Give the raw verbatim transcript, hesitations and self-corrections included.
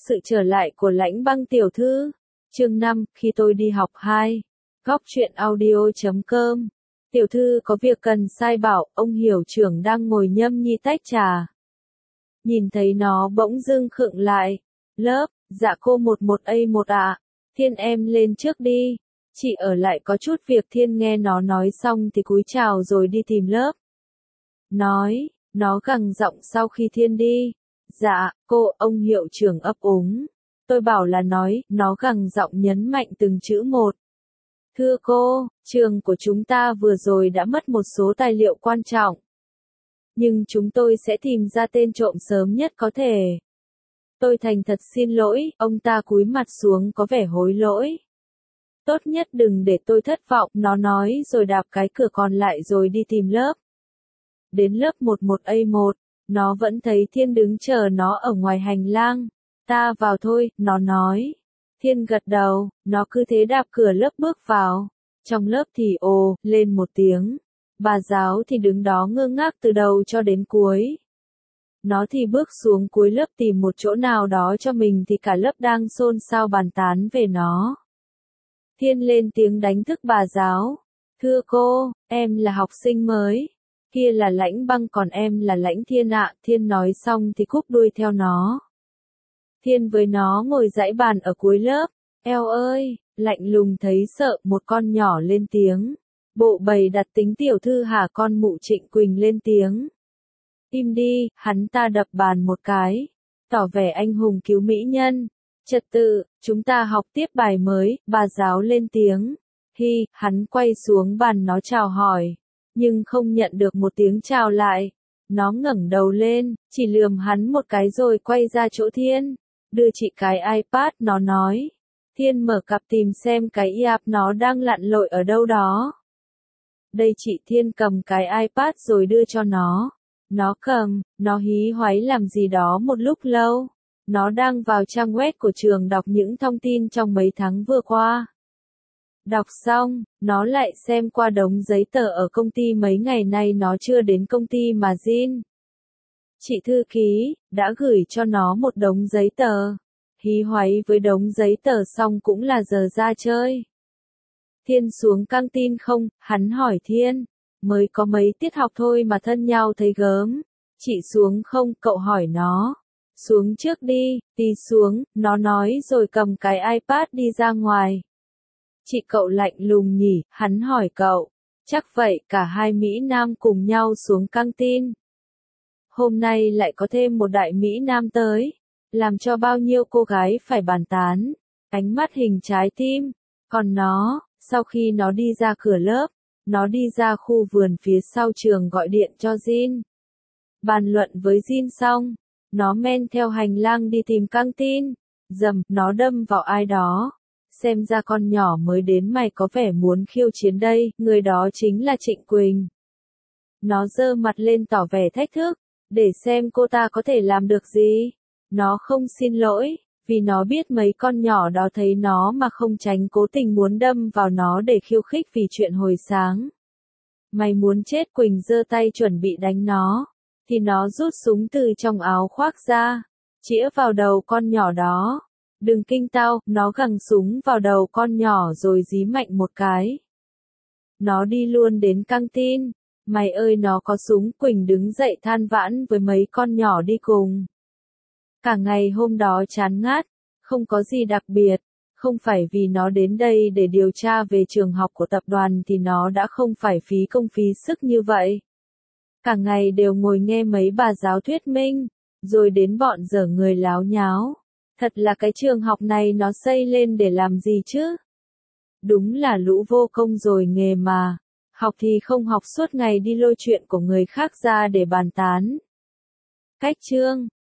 Sự trở lại của Lãnh Băng tiểu thư. Chương năm, khi tôi đi học hai. Góc truyện audio chấm com. Tiểu thư có việc cần sai bảo, ông hiệu trưởng đang ngồi nhâm nhi tách trà. Nhìn thấy nó bỗng dưng khựng lại. Lớp, dạ cô một một A một ạ. Thiên em lên trước đi. Chị ở lại có chút việc. Thiên nghe nó nói xong thì cúi chào rồi đi tìm lớp. Nói, nó gằn giọng sau khi Thiên đi. Dạ, cô, ông hiệu trưởng ấp úng. Tôi bảo là nói, nó gằn giọng nhấn mạnh từng chữ một. Thưa cô, trường của chúng ta vừa rồi đã mất một số tài liệu quan trọng. Nhưng chúng tôi sẽ tìm ra tên trộm sớm nhất có thể. Tôi thành thật xin lỗi, ông ta cúi mặt xuống có vẻ hối lỗi. Tốt nhất đừng để tôi thất vọng, nó nói rồi đạp cái cửa còn lại rồi đi tìm lớp. Đến lớp một một A một. Nó vẫn thấy Thiên đứng chờ nó ở ngoài hành lang. Ta vào thôi, nó nói. Thiên gật đầu, nó cứ thế đạp cửa lớp bước vào. Trong lớp thì ồ, lên một tiếng. Bà giáo thì đứng đó ngơ ngác từ đầu cho đến cuối. Nó thì bước xuống cuối lớp tìm một chỗ nào đó cho mình thì cả lớp đang xôn xao bàn tán về nó. Thiên lên tiếng đánh thức bà giáo. Thưa cô, em là học sinh mới. Kia là Lãnh Băng còn em là Lãnh Thiên ạ. Thiên nói xong thì cúp đuôi theo nó. Thiên với nó ngồi dãy bàn ở cuối lớp. Eo ơi, lạnh lùng thấy sợ, một con nhỏ lên tiếng. Bộ bày đặt tính tiểu thư hả? Con mụ Trịnh Quỳnh lên tiếng. Im đi, hắn ta đập bàn một cái. Tỏ vẻ anh hùng cứu mỹ nhân. Trật tự, chúng ta học tiếp bài mới, bà giáo lên tiếng. Hi, hắn quay xuống bàn nó chào hỏi. Nhưng không nhận được một tiếng chào lại. Nó ngẩng đầu lên, chỉ lườm hắn một cái rồi quay ra chỗ Thiên. Đưa chị cái iPad, nó nói. Thiên mở cặp tìm xem cái iPad nó đang lặn lội ở đâu đó. Đây chị. Thiên cầm cái iPad rồi đưa cho nó. Nó cầm, nó hí hoáy làm gì đó một lúc lâu. Nó đang vào trang web của trường đọc những thông tin trong mấy tháng vừa qua. Đọc xong, nó lại xem qua đống giấy tờ ở công ty mấy ngày nay nó chưa đến công ty mà Jin. Chị thư ký, đã gửi cho nó một đống giấy tờ. Hí hoáy với đống giấy tờ xong cũng là giờ ra chơi. Thiên xuống căng tin không? Hắn hỏi Thiên. Mới có mấy tiết học thôi mà thân nhau thấy gớm. Chị xuống không? Cậu hỏi nó. Xuống trước đi, đi xuống, nó nói rồi cầm cái iPad đi ra ngoài. Chị cậu lạnh lùng nhỉ? Hắn hỏi cậu. Chắc vậy, cả hai Mỹ Nam cùng nhau xuống căng tin. Hôm nay lại có thêm một đại Mỹ Nam tới. Làm cho bao nhiêu cô gái phải bàn tán. Ánh mắt hình trái tim. Còn nó, sau khi nó đi ra cửa lớp, nó đi ra khu vườn phía sau trường gọi điện cho Jin. Bàn luận với Jin xong, nó men theo hành lang đi tìm căng tin. Dầm, nó đâm vào ai đó. Xem ra con nhỏ mới đến mày có vẻ muốn khiêu chiến đây, người đó chính là Trịnh Quỳnh. Nó giơ mặt lên tỏ vẻ thách thức, để xem cô ta có thể làm được gì. Nó không xin lỗi, vì nó biết mấy con nhỏ đó thấy nó mà không tránh cố tình muốn đâm vào nó để khiêu khích vì chuyện hồi sáng. Mày muốn chết? Quỳnh giơ tay chuẩn bị đánh nó, thì nó rút súng từ trong áo khoác ra, chĩa vào đầu con nhỏ đó. Đừng kinh tao, nó gằng súng vào đầu con nhỏ rồi dí mạnh một cái. Nó đi luôn đến căng tin. Mày ơi, nó có súng. Quỳnh đứng dậy than vãn với mấy con nhỏ đi cùng. Cả ngày hôm đó chán ngát, không có gì đặc biệt. Không phải vì nó đến đây để điều tra về trường học của tập đoàn thì nó đã không phải phí công phí sức như vậy. Cả ngày đều ngồi nghe mấy bà giáo thuyết minh, rồi đến bọn dở người láo nháo. Thật là cái trường học này nó xây lên để làm gì chứ? Đúng là lũ vô công rồi nghề mà. Học thì không học, suốt ngày đi lôi chuyện của người khác ra để bàn tán. Cách chương